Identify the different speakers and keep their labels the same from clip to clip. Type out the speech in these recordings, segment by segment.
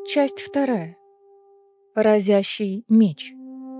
Speaker 1: Часть вторая. Разящий меч.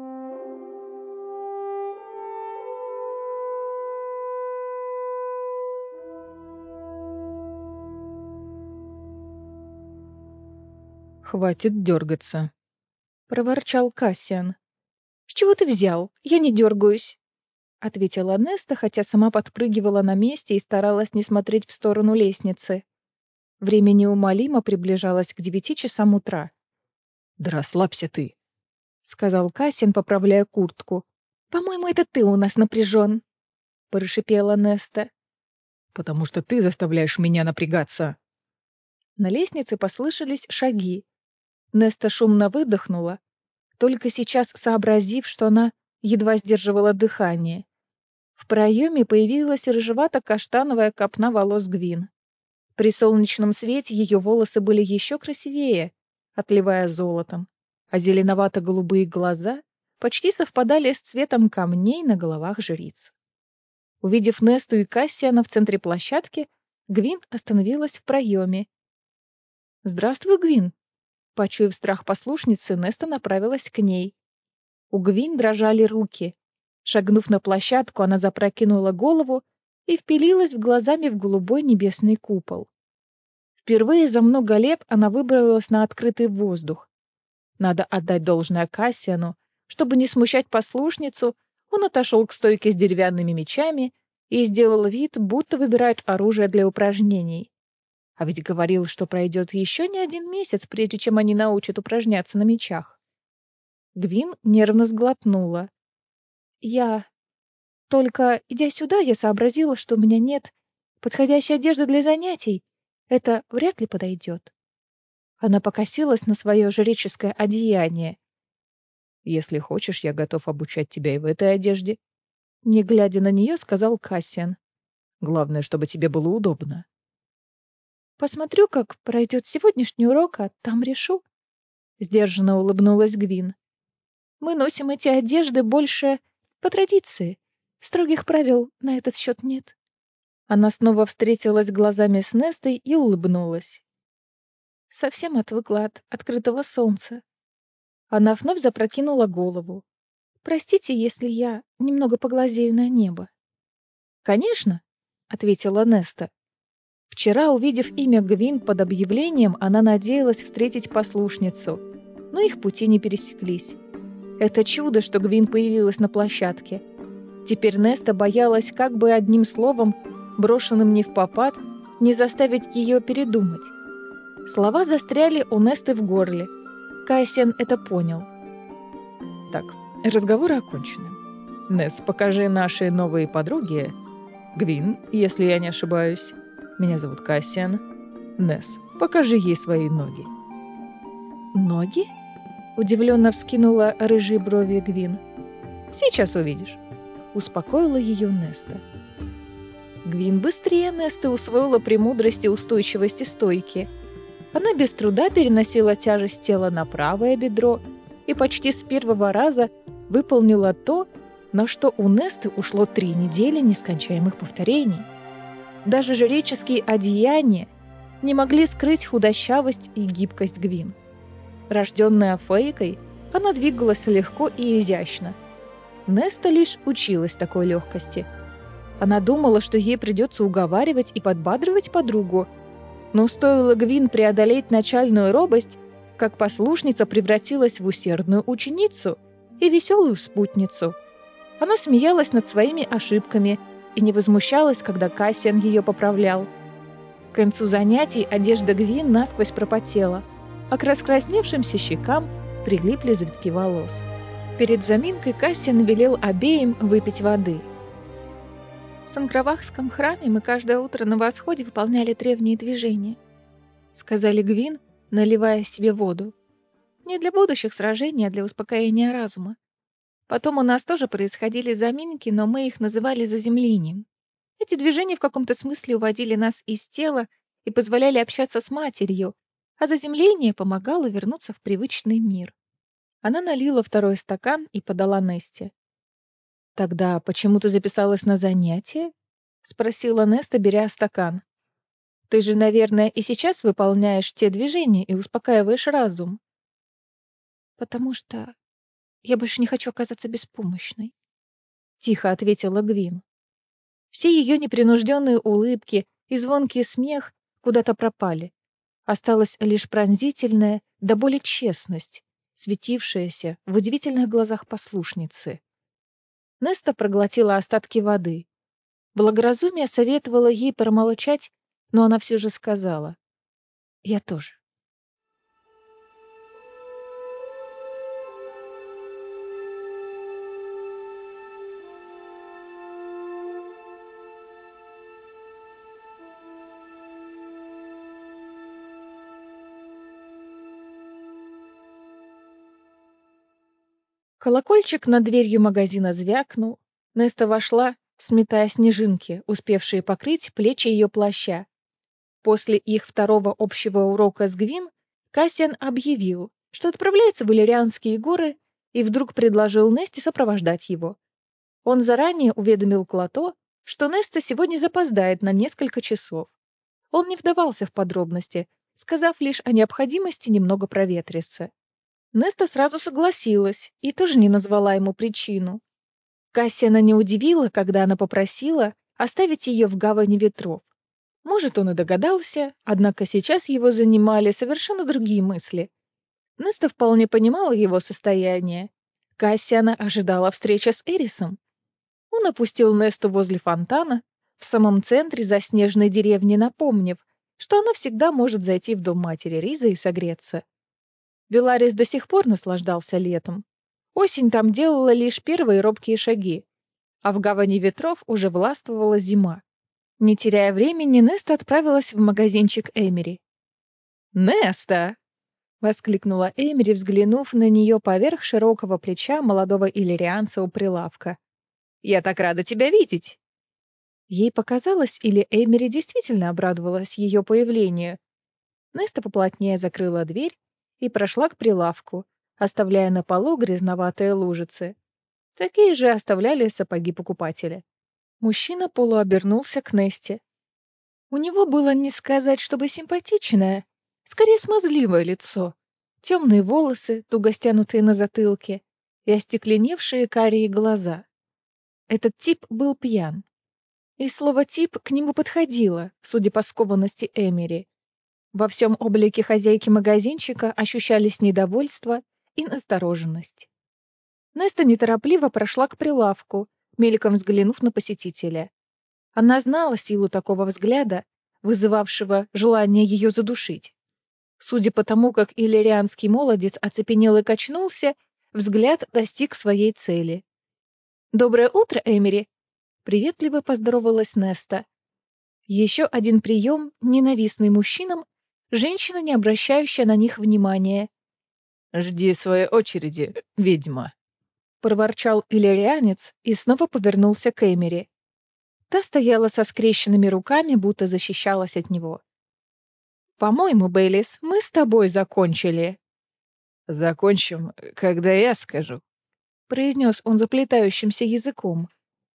Speaker 2: «Хватит дергаться»,
Speaker 1: — проворчал Кассиан. «С чего ты взял? Я не дергаюсь», — ответила Неста, хотя сама подпрыгивала на месте и старалась не смотреть в сторону лестницы. Время неумолимо приближалось к 9 часам утра.
Speaker 2: «Да расслабься ты»,
Speaker 1: — сказал Кассиан, поправляя куртку. «По-моему, это ты у нас напряжен», — прошипела Неста.
Speaker 2: «потому что ты заставляешь меня напрягаться».
Speaker 1: На лестнице послышались шаги. Неста шумно выдохнула, только сейчас сообразив, что она едва сдерживала дыхание. В проеме появилась рыжевато-каштановая копна волос Гвин. При солнечном свете ее волосы были еще красивее, отливая золотом, а зеленовато-голубые глаза почти совпадали с цветом камней на головах жриц. Увидев Несту и Кассиана в центре площадки, Гвин остановилась в проеме. «Здравствуй, Гвин!» Почуяв страх послушницы, Неста направилась к ней. У Гвин дрожали руки. Шагнув на площадку, она запрокинула голову и впилилась глазами в голубой небесный купол. Впервые за много лет она выбралась на открытый воздух. Надо отдать должное Кассиану. Чтобы не смущать послушницу, он отошел к стойке с деревянными мечами и сделал вид, будто выбирает оружие для упражнений. А ведь говорил, что пройдет еще не один месяц, прежде чем они научат упражняться на мечах. Гвин нервно сглотнула. Только, идя сюда, я сообразила, что у меня нет подходящей одежды для занятий. Это вряд ли подойдет». Она покосилась на свое жреческое одеяние.
Speaker 2: «Если хочешь, я готов обучать тебя и в этой одежде.
Speaker 1: Не глядя на нее, сказал Кассиан.
Speaker 2: Главное, чтобы тебе было удобно».
Speaker 1: «Посмотрю, как пройдет сегодняшний урок, а там решу». Сдержанно улыбнулась Гвин. «Мы носим эти одежды больше по традиции. Строгих правил на этот счет нет». Она снова встретилась глазами с Нестой и улыбнулась. Совсем отвыкла от открытого солнца. Она вновь запрокинула голову. «Простите, если я немного поглазею на небо». «Конечно», — ответила Неста. Вчера, увидев имя Гвин под объявлением, она надеялась встретить послушницу, но их пути не пересеклись. Это чудо, что Гвин появилась на площадке. Теперь Неста боялась, как бы одним словом, брошенным не впопад, не заставить ее передумать. Слова застряли у Несты в горле. Кассиан это понял.
Speaker 2: Так, разговоры окончены. Несс, покажи нашей новой подруге. Гвин, если я не ошибаюсь. Меня зовут Кассиан. Несс, покажи ей свои ноги.
Speaker 1: «Ноги?» — удивленно вскинула рыжие брови Гвин. «Сейчас увидишь», — успокоила ее Неста. Гвин быстрее Несты усвоила премудрости устойчивости стойки. Она без труда переносила тяжесть тела на правое бедро и почти с первого раза выполнила то, на что у Несты ушло 3 недели нескончаемых повторений. Даже жреческие одеяния не могли скрыть худощавость и гибкость Гвин. Рожденная фейкой, она двигалась легко и изящно. Неста лишь училась такой легкости. Она думала, что ей придется уговаривать и подбадривать подругу, но стоило Гвин преодолеть начальную робость, как послушница превратилась в усердную ученицу и веселую спутницу. Она смеялась над своими ошибками и не возмущалась, когда Кассиан ее поправлял. К концу занятий одежда Гвин насквозь пропотела, а к раскрасневшимся щекам прилипли завитки волос. Перед заминкой Кассиан велел обеим выпить воды. «В Санкравахском храме мы каждое утро на восходе выполняли древние движения», — сказали Гвин, наливая себе воду. «Не для будущих сражений, а для успокоения разума. Потом у нас тоже происходили заминки, но мы их называли заземлением. Эти движения в каком-то смысле уводили нас из тела и позволяли общаться с матерью, а заземление помогало вернуться в привычный мир». Она налила второй стакан и подала Несте. «Тогда почему ты записалась на занятия?» — спросила Неста, беря стакан. Ты же, наверное, и сейчас выполняешь те движения и успокаиваешь разум. Потому что я больше не хочу оказаться беспомощной, тихо ответила Гвин. Все ее непринужденные улыбки и звонкий смех куда-то пропали. Осталась лишь пронзительная, до боли честность, светившаяся в удивительных глазах послушницы. Неста проглотила остатки воды. Благоразумие советовало ей промолчать, но она все же сказала: «Я тоже». Колокольчик над дверью магазина звякнул. Неста вошла, сметая снежинки, успевшие покрыть плечи ее плаща. После их второго общего урока с Гвин Кассиан объявил, что отправляется в Иллирианские горы, и вдруг предложил Несте сопровождать его. Он заранее уведомил Клото, что Неста сегодня запоздает на несколько часов. Он не вдавался в подробности, сказав лишь о необходимости немного проветриться. Неста сразу согласилась и тоже не назвала ему причину. Кассиана не удивила, когда она попросила оставить ее в гавани ветров. Может, он и догадался, однако сейчас его занимали совершенно другие мысли. Неста вполне понимала его состояние. Кассиана ожидала встречи с Эрисом. Он опустил Несту возле фонтана, в самом центре заснеженной деревни, напомнив, что она всегда может зайти в дом матери Ризы и согреться. Веларис до сих пор наслаждался летом. Осень там делала лишь первые робкие шаги, а в гавани ветров уже властвовала зима. Не теряя времени, Неста отправилась в магазинчик Эмери. «Неста!» — воскликнула Эмери, взглянув на нее поверх широкого плеча молодого иллирианца у прилавка. «Я так рада тебя видеть!» Ей показалось, или Эмери действительно обрадовалась ее появлению. Неста поплотнее закрыла дверь и прошла к прилавку, оставляя на полу грязноватые лужицы. Такие же оставляли сапоги покупателя. Мужчина полуобернулся к Несте. У него было не сказать, чтобы симпатичное, скорее смазливое лицо, темные волосы, туго стянутые на затылке, и остекленевшие карие глаза. Этот тип был пьян. И слово «тип» к нему подходило, судя по скованности Эмери. Во всем облике хозяйки магазинчика ощущались недовольство и настороженность. Неста неторопливо прошла к прилавку, мельком взглянув на посетителя. Она знала силу такого взгляда, вызывавшего желание ее задушить. Судя по тому, как иллирианский молодец оцепенел и качнулся, взгляд достиг своей цели. «Доброе утро, Эмери!» — приветливо поздоровалась Неста. Еще один прием, ненавистный мужчинам, женщина, не обращающая на них внимания.
Speaker 2: «Жди своей очереди, ведьма»,
Speaker 1: — проворчал иллирианец и снова повернулся к Эмери. Та стояла со скрещенными руками, будто защищалась от него. «По-моему, Бейлис, мы с тобой закончили».
Speaker 2: «Закончим, когда я скажу»,
Speaker 1: — произнес он заплетающимся языком.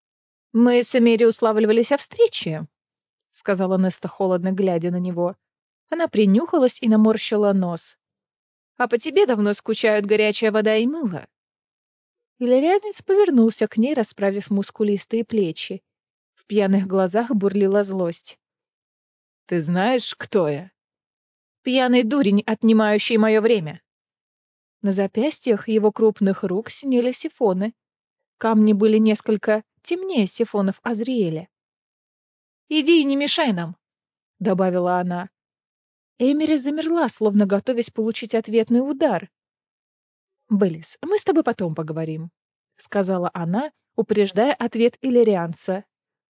Speaker 1: «Мы с Эмери уславливались о встрече», — сказала Неста, холодно глядя на него. Она принюхалась и наморщила нос. «А по тебе давно скучают горячая вода и мыло». Иллирианец повернулся к ней, расправив мускулистые плечи. В пьяных глазах бурлила злость.
Speaker 2: «Ты знаешь, кто я?»
Speaker 1: «Пьяный дурень, отнимающий мое время». На запястьях его крупных рук синели сифоны. Камни были несколько темнее сифонов Азриэля. «Иди и не мешай нам», — добавила она. Эмери замерла, словно готовясь получить ответный удар. «Беллис, мы с тобой потом поговорим», — сказала она, упреждая ответ иллирианца.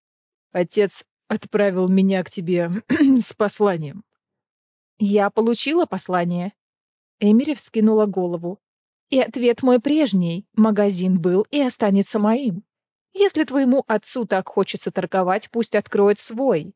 Speaker 2: «Отец отправил меня к тебе с посланием».
Speaker 1: «Я получила послание». Эмери вскинула голову. «И ответ мой прежний. Магазин был и останется моим. Если твоему отцу так хочется торговать, пусть откроет свой».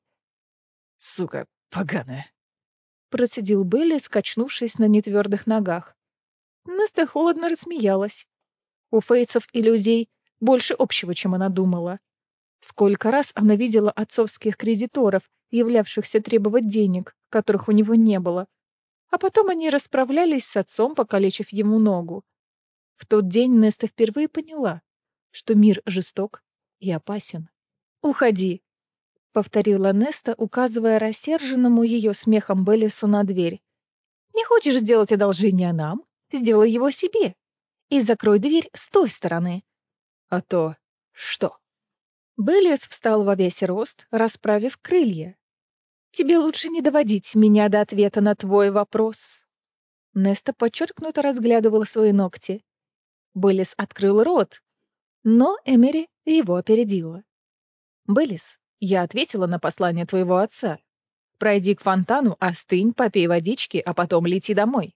Speaker 2: «Сука поганая»,
Speaker 1: — процедил Белли, скачнувшись на нетвердых ногах. Неста холодно рассмеялась. У фейцев и людей больше общего, чем она думала. Сколько раз она видела отцовских кредиторов, являвшихся требовать денег, которых у него не было, а потом они расправлялись с отцом, покалечив ему ногу. В тот день Неста впервые поняла, что мир жесток и опасен. «Уходи», — повторила Неста, указывая рассерженному ее смехом Беллису на дверь. «Не хочешь сделать одолжение нам? Сделай его себе. И закрой дверь с той стороны».
Speaker 2: А то что?
Speaker 1: Беллис встал во весь рост, расправив крылья. «Тебе лучше не доводить меня до ответа на твой вопрос». Неста подчеркнуто разглядывала свои ногти. Беллис открыл рот, но Эмери его опередила. «Беллис, я ответила на послание твоего отца. Пройди к фонтану, остынь, попей водички, а потом лети домой».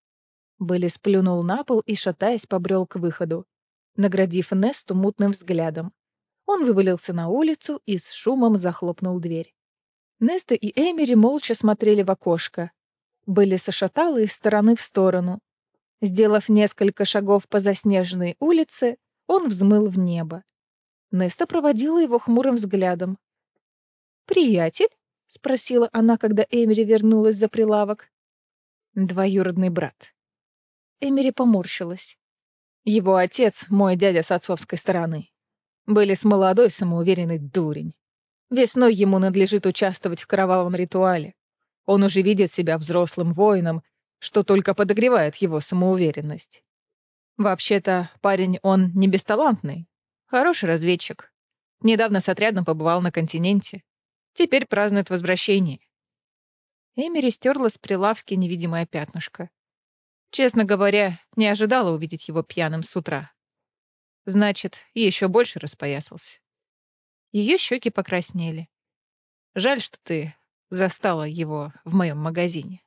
Speaker 1: Беллис плюнул на пол и, шатаясь, побрел к выходу, наградив Несту мутным взглядом. Он вывалился на улицу и с шумом захлопнул дверь. Неста и Эмери молча смотрели в окошко. Беллиса шатала из стороны в сторону. Сделав несколько шагов по заснеженной улице, он взмыл в небо. Неста проводила его хмурым взглядом. «Приятель?» — спросила она, когда Эмери вернулась за прилавок. «Двоюродный брат». Эмери поморщилась. «Его отец — мой дядя с отцовской стороны. Беллис молодой, самоуверенный дурень. Весной ему надлежит участвовать в кровавом ритуале. Он уже видит себя взрослым воином, что только подогревает его самоуверенность. Вообще-то, парень он не бесталантный, хороший разведчик. Недавно с отрядом побывал на континенте. Теперь празднует возвращение». Эмери стерла с прилавки невидимое пятнышко. Честно говоря, не ожидала увидеть его пьяным с утра. Значит, еще больше распоясался. Ее щеки покраснели. Жаль, что ты застала его в моем магазине.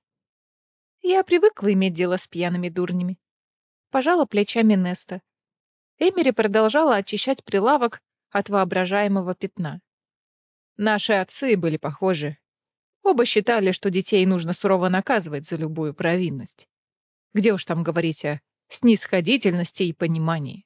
Speaker 1: Я привыкла иметь дело с пьяными дурнями. Пожала плечами Неста. Эмери продолжала очищать прилавок от воображаемого пятна. Наши отцы были похожи. Оба считали, что детей нужно сурово наказывать за любую провинность. Где уж там говорить о снисходительности и понимании.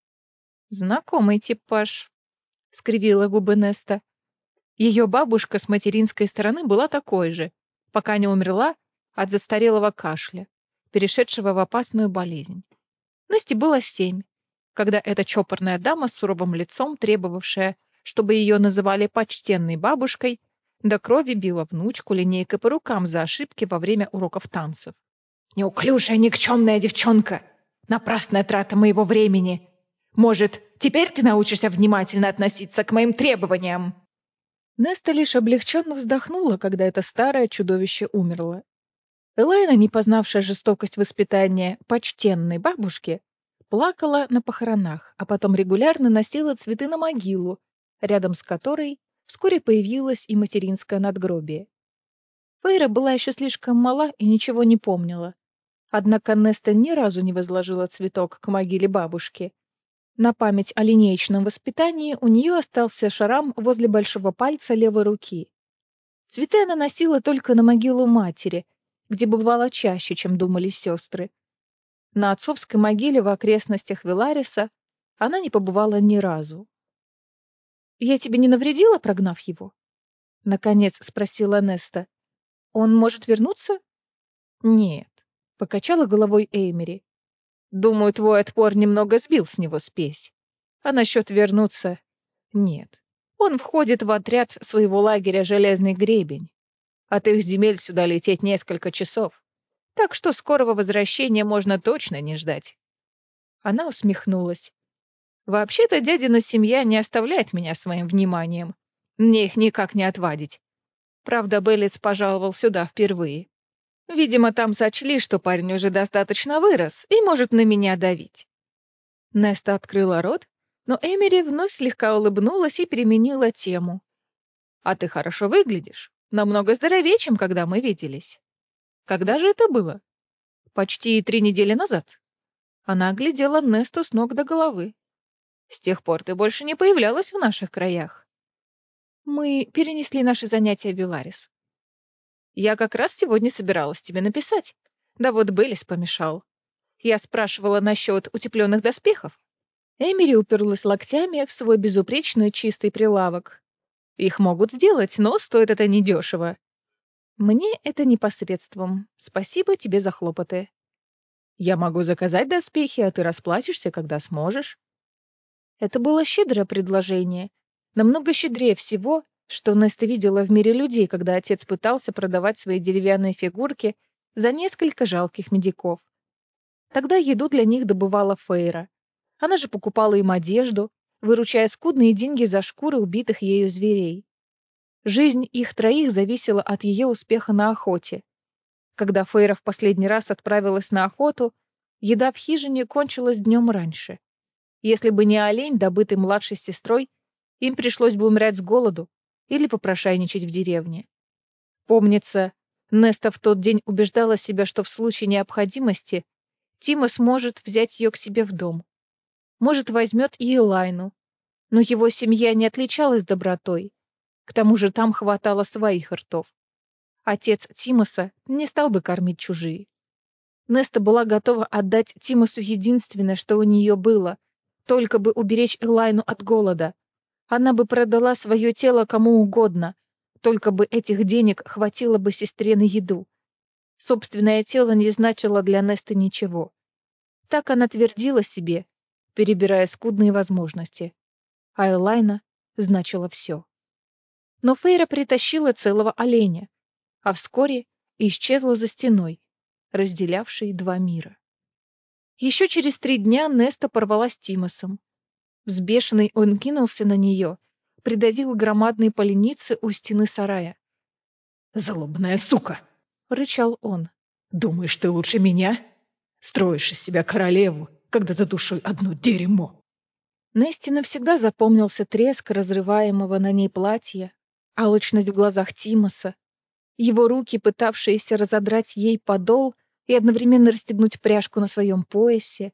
Speaker 1: «Знакомый типаж», — скривила губы Неста. Ее бабушка с материнской стороны была такой же, пока не умерла от застарелого кашля, перешедшего в опасную болезнь. Насте было 7, когда эта чопорная дама с суровым лицом, требовавшая, чтобы ее называли почтенной бабушкой, до крови била внучку линейкой по рукам за ошибки во время уроков танцев. «Неуклюжая, никчемная девчонка! Напрасная трата моего времени! Может, теперь ты научишься внимательно относиться к моим требованиям?» Неста лишь облегченно вздохнула, когда это старое чудовище умерло. Элайна, не познавшая жестокость воспитания почтенной бабушки, плакала на похоронах, а потом регулярно носила цветы на могилу, рядом с которой вскоре появилось и материнское надгробие. Фейра была еще слишком мала и ничего не помнила. Однако Неста ни разу не возложила цветок к могиле бабушки. На память о линеечном воспитании у нее остался шрам возле большого пальца левой руки. Цветы она носила только на могилу матери, где бывало чаще, чем думали сестры. На отцовской могиле в окрестностях Вилариса она не побывала ни разу. «Я тебе не навредила, прогнав его?» — наконец спросила Неста. «Он может вернуться?» «Нет», — покачала головой Эймери. «Думаю, твой отпор немного сбил с него спесь. А насчет вернуться — нет. Он входит в отряд своего лагеря «Железный гребень». От их земель сюда лететь несколько часов. Так что скорого возвращения можно точно не ждать». Она усмехнулась. «Вообще-то дядина семья не оставляет меня своим вниманием. Мне их никак не отвадить. Правда, Беллис пожаловал сюда впервые. Видимо, там сочли, что парень уже достаточно вырос и может на меня давить». Неста открыла рот, но Эмери вновь слегка улыбнулась и переменила тему. «А ты хорошо выглядишь. Намного здоровее, чем когда мы виделись. Когда же это было? Почти 3 недели назад». Она оглядела Несту с ног до головы. «С тех пор ты больше не появлялась в наших краях». «Мы перенесли наши занятия в Виларис. Я как раз сегодня собиралась тебе написать. Да вот Беллис помешал. Я спрашивала насчет утепленных доспехов. Эмери уперлась локтями в свой безупречно чистый прилавок. Их могут сделать, но стоит это недешево. Мне это непосредством. Спасибо тебе за хлопоты. Я могу заказать доспехи, а ты расплатишься, когда сможешь. Это было щедрое предложение. Намного щедрее всего, что Неста видела в мире людей, когда отец пытался продавать свои деревянные фигурки за несколько жалких медиков. Тогда еду для них добывала Фейра. Она же покупала им одежду, выручая скудные деньги за шкуры убитых ею зверей. Жизнь их троих зависела от ее успеха на охоте. Когда Фейра в последний раз отправилась на охоту, еда в хижине кончилась днем раньше. Если бы не олень, добытый младшей сестрой, им пришлось бы умирать с голоду или попрошайничать в деревне. Помнится, Неста в тот день убеждала себя, что в случае необходимости Тима сможет взять ее к себе в дом. Может, возьмет и Элайну. Но его семья не отличалась добротой. К тому же там хватало своих ртов. Отец Тимоса не стал бы кормить чужие. Неста была готова отдать Тимосу единственное, что у нее было, только бы уберечь Элайну от голода. Она бы продала свое тело кому угодно, только бы этих денег хватило бы сестре на еду. Собственное тело не значило для Несты ничего. Так она твердила себе, перебирая скудные возможности. А Элайна значила все. Но Фейра притащила целого оленя, а вскоре исчезла за стеной, разделявшей два мира. Еще через 3 дня Неста порвала с Тимосом. Взбешенный он кинулся на нее, придавил громадные поленицы у стены сарая.
Speaker 2: «Злобная сука!»
Speaker 1: — рычал он.
Speaker 2: «Думаешь, ты лучше меня? Строишь из себя королеву, когда за душой одно дерьмо!»
Speaker 1: Несте навсегда запомнился треск разрываемого на ней платья, алчность в глазах Тимоса, его руки, пытавшиеся разодрать ей подол и одновременно расстегнуть пряжку на своем поясе.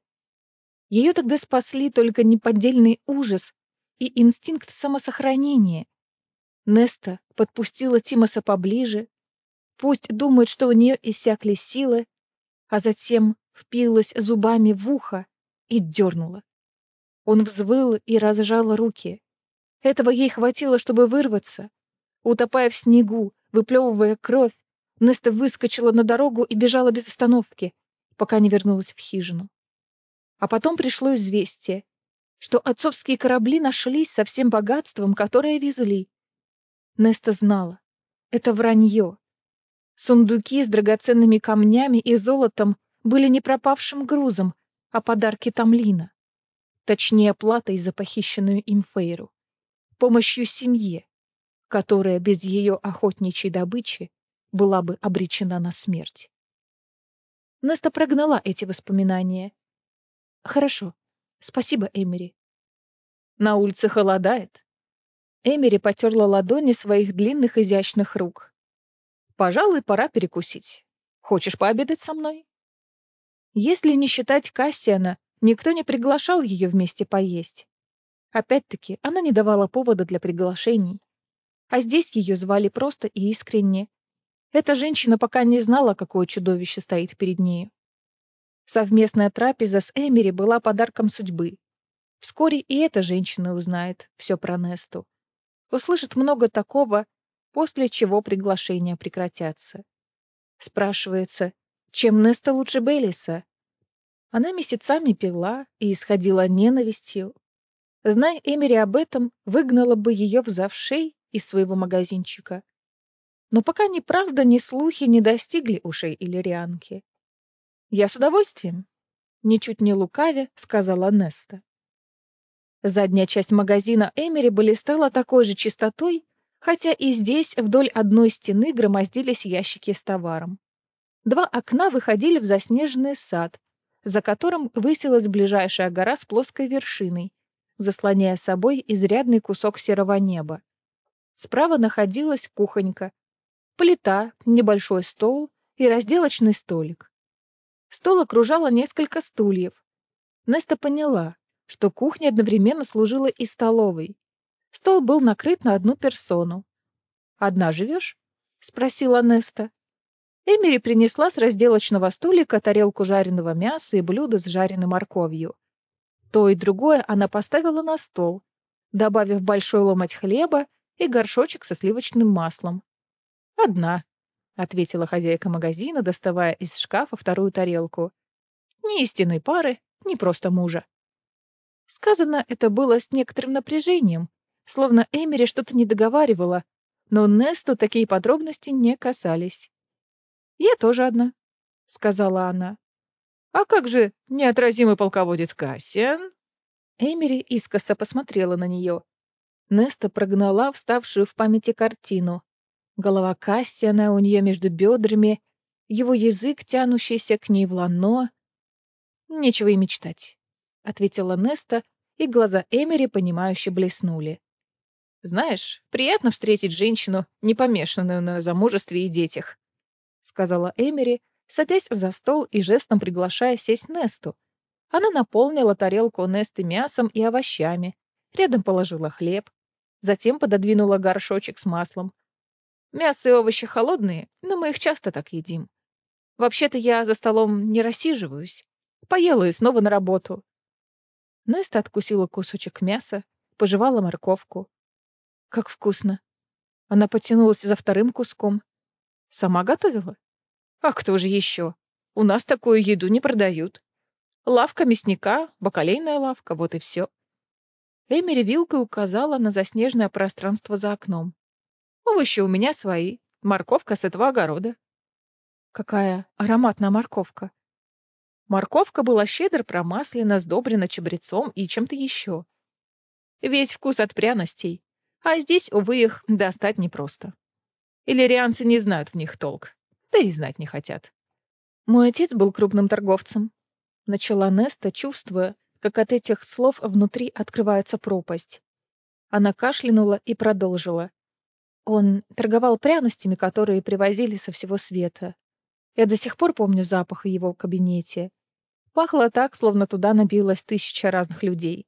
Speaker 1: Ее тогда спасли только неподдельный ужас и инстинкт самосохранения. Неста подпустила Тимоса поближе, пусть думает, что у нее иссякли силы, а затем впилась зубами в ухо и дернула. Он взвыл и разжал руки. Этого ей хватило, чтобы вырваться. Утопая в снегу, выплевывая кровь, Неста выскочила на дорогу и бежала без остановки, пока не вернулась в хижину. А потом пришло известие, что отцовские корабли нашлись со всем богатством, которое везли. Неста знала. Это вранье. Сундуки с драгоценными камнями и золотом были не пропавшим грузом, а подарки Тамлина. Точнее, платой за похищенную им Фейру. Помощью семье, которая без ее охотничьей добычи была бы обречена на смерть. Неста прогнала эти воспоминания. Хорошо. Спасибо, Эмери. На улице холодает. Эмери потерла ладони своих длинных изящных рук. Пожалуй, пора перекусить. Хочешь пообедать со мной? Если не считать Кассиана, никто не приглашал ее вместе поесть. Опять-таки, она не давала повода для приглашений. А здесь ее звали просто и искренне. Эта женщина пока не знала, какое чудовище стоит перед нею. Совместная трапеза с Эмери была подарком судьбы. Вскоре и эта женщина узнает все про Несту. Услышит много такого, после чего приглашения прекратятся. Спрашивается, чем Неста лучше Белиса? Она месяцами пила и исходила ненавистью. Зная Эмери об этом, выгнала бы ее взавшей из своего магазинчика. Но пока ни правда, ни слухи не достигли ушей Иллирианки. «Я с удовольствием», — ничуть не лукавя, сказала Неста. Задняя часть магазина Эмери блистала такой же чистотой, хотя и здесь вдоль одной стены громоздились ящики с товаром. 2 окна выходили в заснеженный сад, за которым высилась ближайшая гора с плоской вершиной, заслоняя собой изрядный кусок серого неба. Справа находилась кухонька, плита, небольшой стол и разделочный столик. Стол окружало несколько стульев. Неста поняла, что кухня одновременно служила и столовой. Стол был накрыт на одну персону. «Одна живешь?» — спросила Неста. Эмери принесла с разделочного столика тарелку жареного мяса и блюдо с жареной морковью. То и другое она поставила на стол, добавив большой ломоть хлеба и горшочек со сливочным маслом. «Одна», — ответила хозяйка магазина, доставая из шкафа вторую тарелку. «Ни истинной пары, ни просто мужа». Сказано это было с некоторым напряжением, словно Эмери что-то не договаривала, но Несту такие подробности не касались. «Я тоже одна», — сказала она. «А как же неотразимый полководец Кассиан?» Эмери искоса посмотрела на нее. Неста прогнала вставшую в памяти картину. Голова Кассиана у нее между бедрами, его язык, тянущийся к ней в лано. «Нечего и мечтать», — ответила Неста, и глаза Эмери понимающе блеснули. «Знаешь, приятно встретить женщину, не помешанную на замужестве и детях», — сказала Эмери, садясь за стол и жестом приглашая сесть Несту. Она наполнила тарелку Несты мясом и овощами, рядом положила хлеб, затем пододвинула горшочек с маслом. «Мясо и овощи холодные, но мы их часто так едим. Вообще-то я за столом не рассиживаюсь. Поела и снова на работу». Неста откусила кусочек мяса, пожевала морковку. «Как вкусно!» Она потянулась за вторым куском. «Сама готовила?» «А кто же еще? У нас такую еду не продают. Лавка мясника, бакалейная лавка, вот и все». Эмери вилкой указала на заснеженное пространство за окном. «Овощи у меня свои, морковка с этого огорода». «Какая ароматная морковка!» Морковка была щедро промаслена, сдобрена чабрецом и чем-то еще. Весь вкус от пряностей, а здесь, увы, их достать непросто. Иллирианцы не знают в них толк, да и знать не хотят. Мой отец был крупным торговцем. Начала Неста, чувствуя, как от этих слов внутри открывается пропасть. Она кашлянула и продолжила. Он торговал пряностями, которые привозили со всего света. Я до сих пор помню запах в его кабинете. Пахло так, словно туда набилось 1000 разных людей.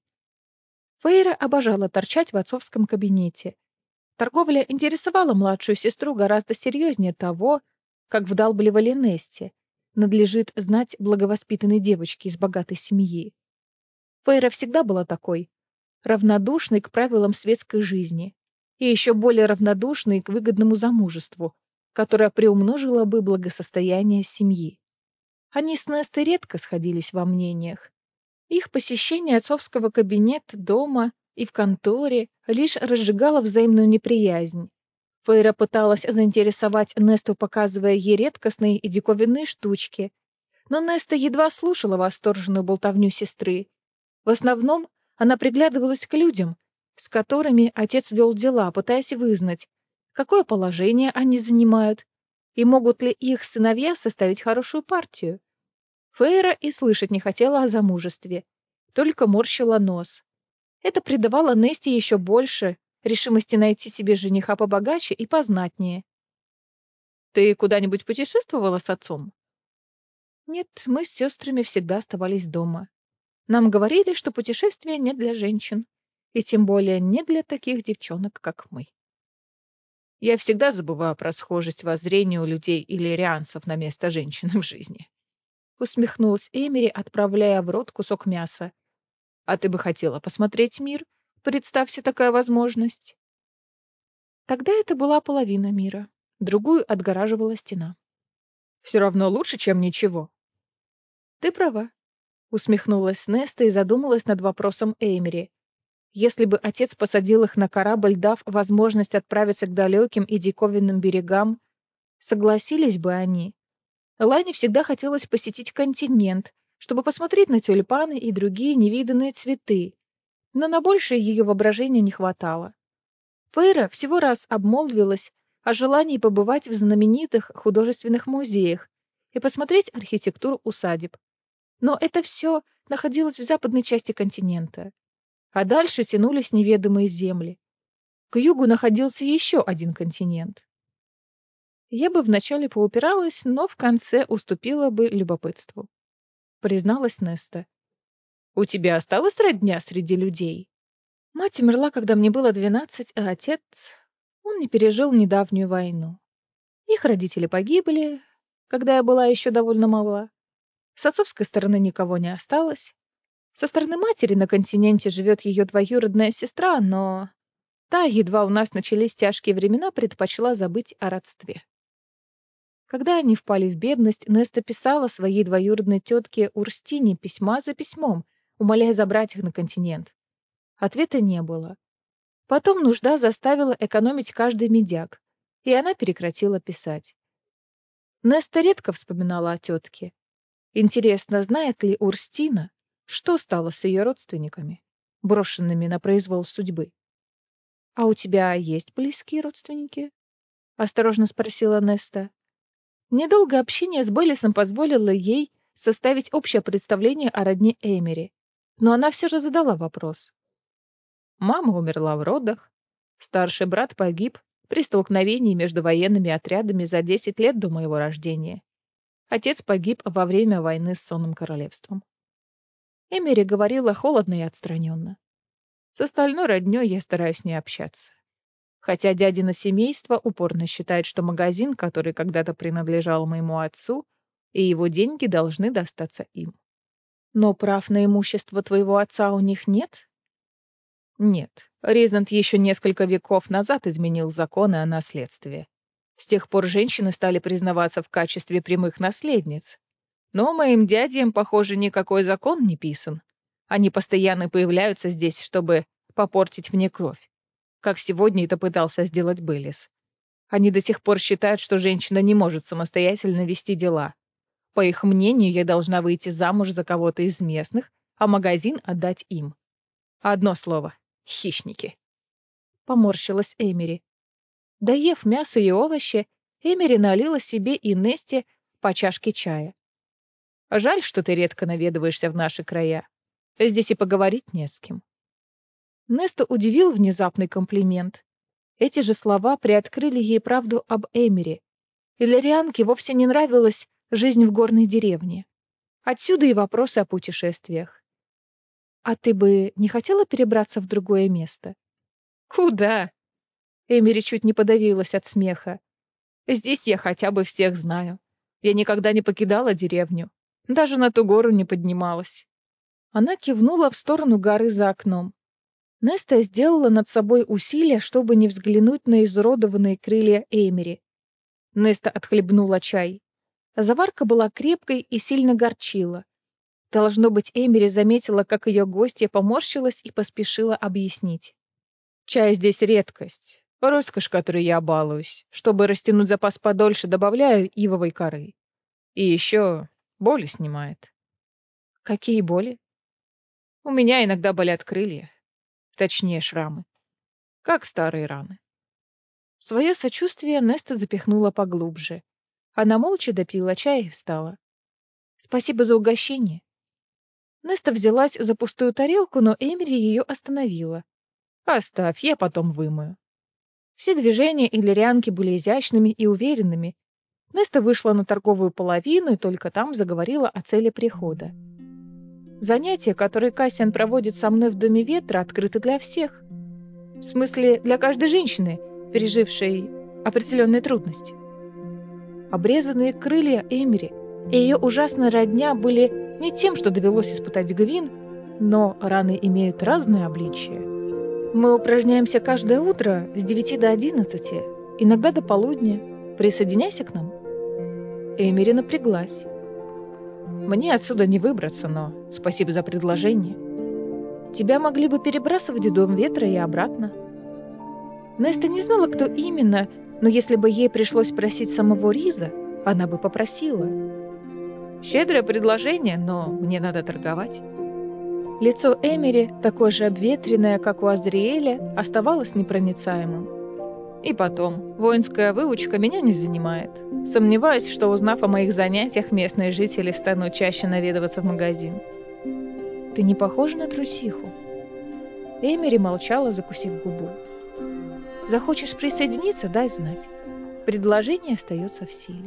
Speaker 1: Фейра обожала торчать в отцовском кабинете. Торговля интересовала младшую сестру гораздо серьезнее того, как вдалбливали Несте. Надлежит знать благовоспитанной девочке из богатой семьи. Фейра всегда была такой, равнодушной к правилам светской жизни и еще более равнодушной к выгодному замужеству, которое приумножило бы благосостояние семьи. Они с Нестой редко сходились во мнениях. Их посещение отцовского кабинета дома и в конторе лишь разжигало взаимную неприязнь. Фейра пыталась заинтересовать Несту, показывая ей редкостные и диковинные штучки, но Неста едва слушала восторженную болтовню сестры. В основном она приглядывалась к людям, с которыми отец вел дела, пытаясь вызнать, какое положение они занимают и могут ли их сыновья составить хорошую партию. Фейра и слышать не хотела о замужестве, только морщила нос. Это придавало Несте еще больше решимости найти себе жениха побогаче и познатнее. «Ты куда-нибудь путешествовала с отцом?» «Нет, мы с сестрами всегда оставались дома. Нам говорили, что путешествия не для женщин, и тем более не для таких девчонок, как мы». «Я всегда забываю про схожесть воззрения у людей иллирианцев на место женщины в жизни», — усмехнулась Эмери, отправляя в рот кусок мяса. «А ты бы хотела посмотреть мир? Представься такая возможность». Тогда это была половина мира, другую отгораживала стена. «Все равно лучше, чем ничего». «Ты права», — усмехнулась Неста и задумалась над вопросом Эмери. Если бы отец посадил их на корабль, дав возможность отправиться к далеким и диковинным берегам, согласились бы они? Лане всегда хотелось посетить континент, чтобы посмотреть на тюльпаны и другие невиданные цветы, но на большее ее воображения не хватало. Фейра всего раз обмолвилась о желании побывать в знаменитых художественных музеях и посмотреть архитектуру усадеб. Но это все находилось в западной части континента. А дальше тянулись неведомые земли. К югу находился еще один континент. Я бы вначале поупиралась, но в конце уступила бы любопытству, призналась Неста. «У тебя осталась родня среди людей?» Мать умерла, когда мне было 12, а отец... Он не пережил недавнюю войну. Их родители погибли, когда я была еще довольно мала. С отцовской стороны никого не осталось. Со стороны матери на континенте живет ее двоюродная сестра, но та, едва у нас начались тяжкие времена, предпочла забыть о родстве. Когда они впали в бедность, Неста писала своей двоюродной тетке Урстине письма за письмом, умоляя забрать их на континент. Ответа не было. Потом нужда заставила экономить каждый медяк, и она прекратила писать. Неста редко вспоминала о тетке. Интересно, знает ли Урстина, что стало с ее родственниками, брошенными на произвол судьбы? — А у тебя есть близкие родственники? — осторожно спросила Неста. Недолгое общение с Беллисом позволило ей составить общее представление о родне Эмери, но она все же задала вопрос. Мама умерла в родах, старший брат погиб при столкновении между военными отрядами за 10 лет до моего рождения. Отец погиб во время войны с Сонным королевством. Эмери говорила холодно и отстраненно. С остальной роднёй я стараюсь не общаться. Хотя дядино семейство упорно считает, что магазин, который когда-то принадлежал моему отцу, и его деньги должны достаться им. Но прав на имущество твоего отца у них нет? Нет. Ризант еще несколько веков назад изменил законы о наследстве. С тех пор женщины стали признаваться в качестве прямых наследниц. Но моим дядям, похоже, никакой закон не писан. Они постоянно появляются здесь, чтобы попортить мне кровь. Как сегодня это пытался сделать Беллис. Они до сих пор считают, что женщина не может самостоятельно вести дела. По их мнению, я должна выйти замуж за кого-то из местных, а магазин отдать им. Одно слово — хищники. Поморщилась Эмери. Доев мясо и овощи, Эмери налила себе и Несте по чашке чая. Жаль, что ты редко наведываешься в наши края. Здесь и поговорить не с кем. Неста удивил внезапный комплимент. Эти же слова приоткрыли ей правду об Эмери. Иллирианке вовсе не нравилась жизнь в горной деревне. Отсюда и вопросы о путешествиях. А ты бы не хотела перебраться в другое место? Куда? Эмери чуть не подавилась от смеха. Здесь я хотя бы всех знаю. Я никогда не покидала деревню. Даже на ту гору не поднималась. Она кивнула в сторону горы за окном. Неста сделала над собой усилие, чтобы не взглянуть на изуродованные крылья Эмери. Неста отхлебнула чай. Заварка была крепкой и сильно горчила. Должно быть, Эмери заметила, как ее гостья поморщилась и поспешила объяснить. Чай здесь редкость, роскошь, которой я балуюсь. Чтобы растянуть запас подольше, добавляю ивовой коры. И еще боли снимает. Какие боли? У меня иногда болят крылья, точнее шрамы, как старые раны. Свое сочувствие Неста запихнула поглубже. Она молча допила чай и встала. Спасибо за угощение. Неста взялась за пустую тарелку, но Эмери ее остановила. Оставь, я потом вымою. Все движения иллирианки были изящными и уверенными. Неста вышла на торговую половину и только там заговорила о цели прихода. Занятия, которые Кассиан проводит со мной в Доме Ветра, открыты для всех. В смысле, для каждой женщины, пережившей определенные трудности. Обрезанные крылья Эмери и ее ужасная родня были не тем, что довелось испытать Гвин, но раны имеют разное обличие. Мы упражняемся каждое утро с 9 до 11, иногда до полудня. Присоединяйся к нам. Эмери напряглась. Мне отсюда не выбраться, но спасибо за предложение. Тебя могли бы перебрасывать в Дом Ветра и обратно. Неста не знала, кто именно, но если бы ей пришлось просить самого Риза, она бы попросила. Щедрое предложение, но мне надо торговать. Лицо Эмери, такое же обветренное, как у Азриэля, оставалось непроницаемым. И потом, воинская выучка меня не занимает. Сомневаюсь, что, узнав о моих занятиях, местные жители станут чаще наведываться в магазин. Ты не похожа на трусиху. Эмери молчала, закусив губу. Захочешь присоединиться, дай знать. Предложение остается в силе.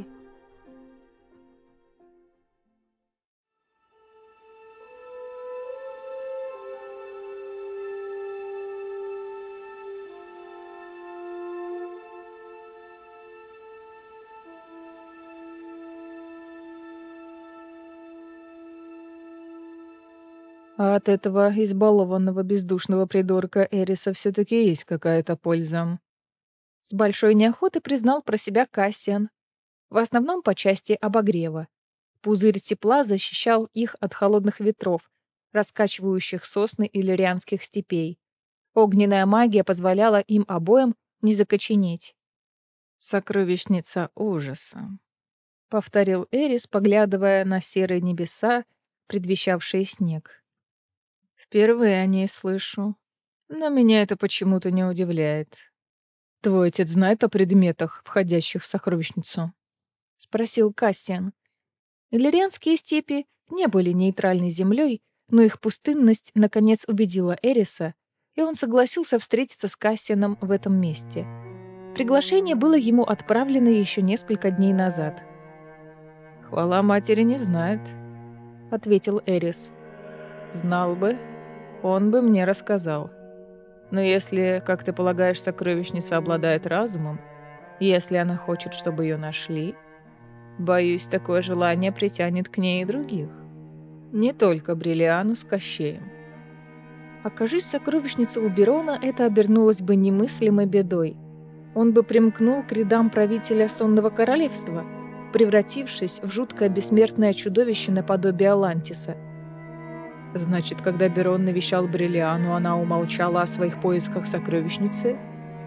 Speaker 2: А от этого избалованного бездушного придурка Эриса все-таки есть какая-то польза.
Speaker 1: С большой неохотой признал про себя Кассиан. В основном по части обогрева. Пузырь тепла защищал их от холодных ветров, раскачивающих сосны иллирианских степей. Огненная магия позволяла им обоим не закоченеть.
Speaker 2: «Сокровищница ужаса», — повторил Эрис, поглядывая на серые небеса, предвещавшие снег. «Впервые о ней слышу, но меня это почему-то не удивляет. Твой отец знает о предметах, входящих в сокровищницу?»
Speaker 1: — спросил Кассиан. Иллирианские степи не были нейтральной землей, но их пустынность наконец убедила Эриса, и он согласился встретиться с Кассианом в этом месте. Приглашение было ему отправлено еще несколько дней назад.
Speaker 2: «Хвала матери не знает»,
Speaker 1: — ответил Эрис.
Speaker 2: «Знал бы, он бы мне рассказал. Но если, как ты полагаешь, сокровищница обладает разумом, если она хочет, чтобы ее нашли, боюсь, такое желание притянет к ней и других. Не только Бриллиану с Кощеем».
Speaker 1: Окажись сокровищница у Берона, это обернулось бы немыслимой бедой. Он бы примкнул к рядам правителя Сонного Королевства, превратившись в жуткое бессмертное чудовище наподобие Алантиса.
Speaker 2: Значит, когда Берон навещал Бриллиану, она умолчала о своих поисках сокровищницы?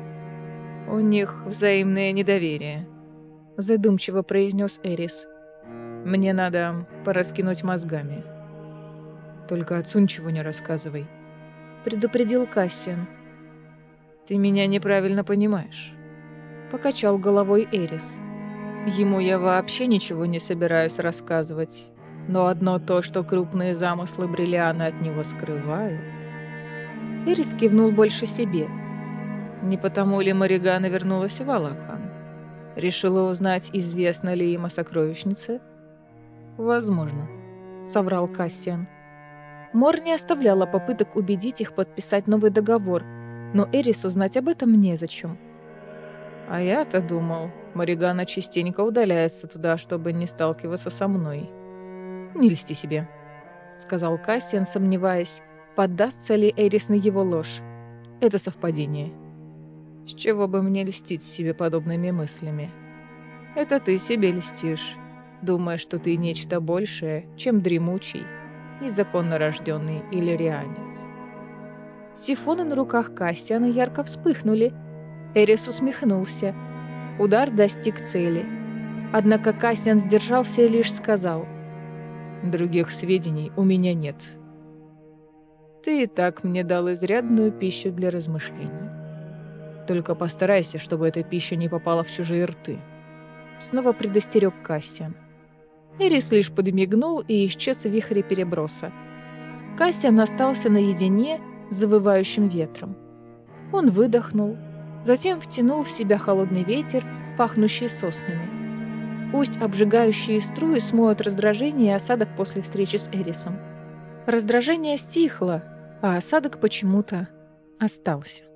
Speaker 2: У них взаимное недоверие, задумчиво произнес Эрис. Мне надо пораскинуть мозгами. Только отцу ничего не рассказывай,
Speaker 1: предупредил Кассиан.
Speaker 2: Ты меня неправильно понимаешь, покачал головой Эрис. Ему я вообще ничего не собираюсь рассказывать. Но одно то, что крупные замыслы Бриллиана от него скрывают.
Speaker 1: Эрис кивнул больше себе.
Speaker 2: Не потому ли Маригана вернулась в Алахан? Решила узнать, известно ли им о сокровищнице? Возможно,
Speaker 1: соврал Кассиан. Мор не оставляла попыток убедить их подписать новый договор, но Эрису знать об этом незачем.
Speaker 2: А я-то думал, Маригана частенько удаляется туда, чтобы не сталкиваться со мной.
Speaker 1: Не льсти себе, сказал Кассиан, сомневаясь, поддастся ли Эрис на его ложь. Это совпадение.
Speaker 2: С чего бы мне льстить себе подобными мыслями? Это ты себе льстишь, думая, что ты нечто большее, чем дремучий, незаконно рожденный иллирианец.
Speaker 1: Сифоны на руках Кассиана ярко вспыхнули. Эрис усмехнулся. Удар достиг цели. Однако Кассиан сдержался и лишь сказал:
Speaker 2: «Других сведений у меня нет. Ты и так мне дал изрядную пищу для размышлений. Только постарайся, чтобы эта пища не попала в чужие рты».
Speaker 1: Снова предостерег Кассиан. Эрис лишь подмигнул и исчез в вихре переброса. Кассиан остался наедине с завывающим ветром. Он выдохнул, затем втянул в себя холодный ветер, пахнущий соснами. Пусть обжигающие струи смоют раздражение и осадок после встречи с Эрисом. Раздражение стихло, а осадок почему-то остался.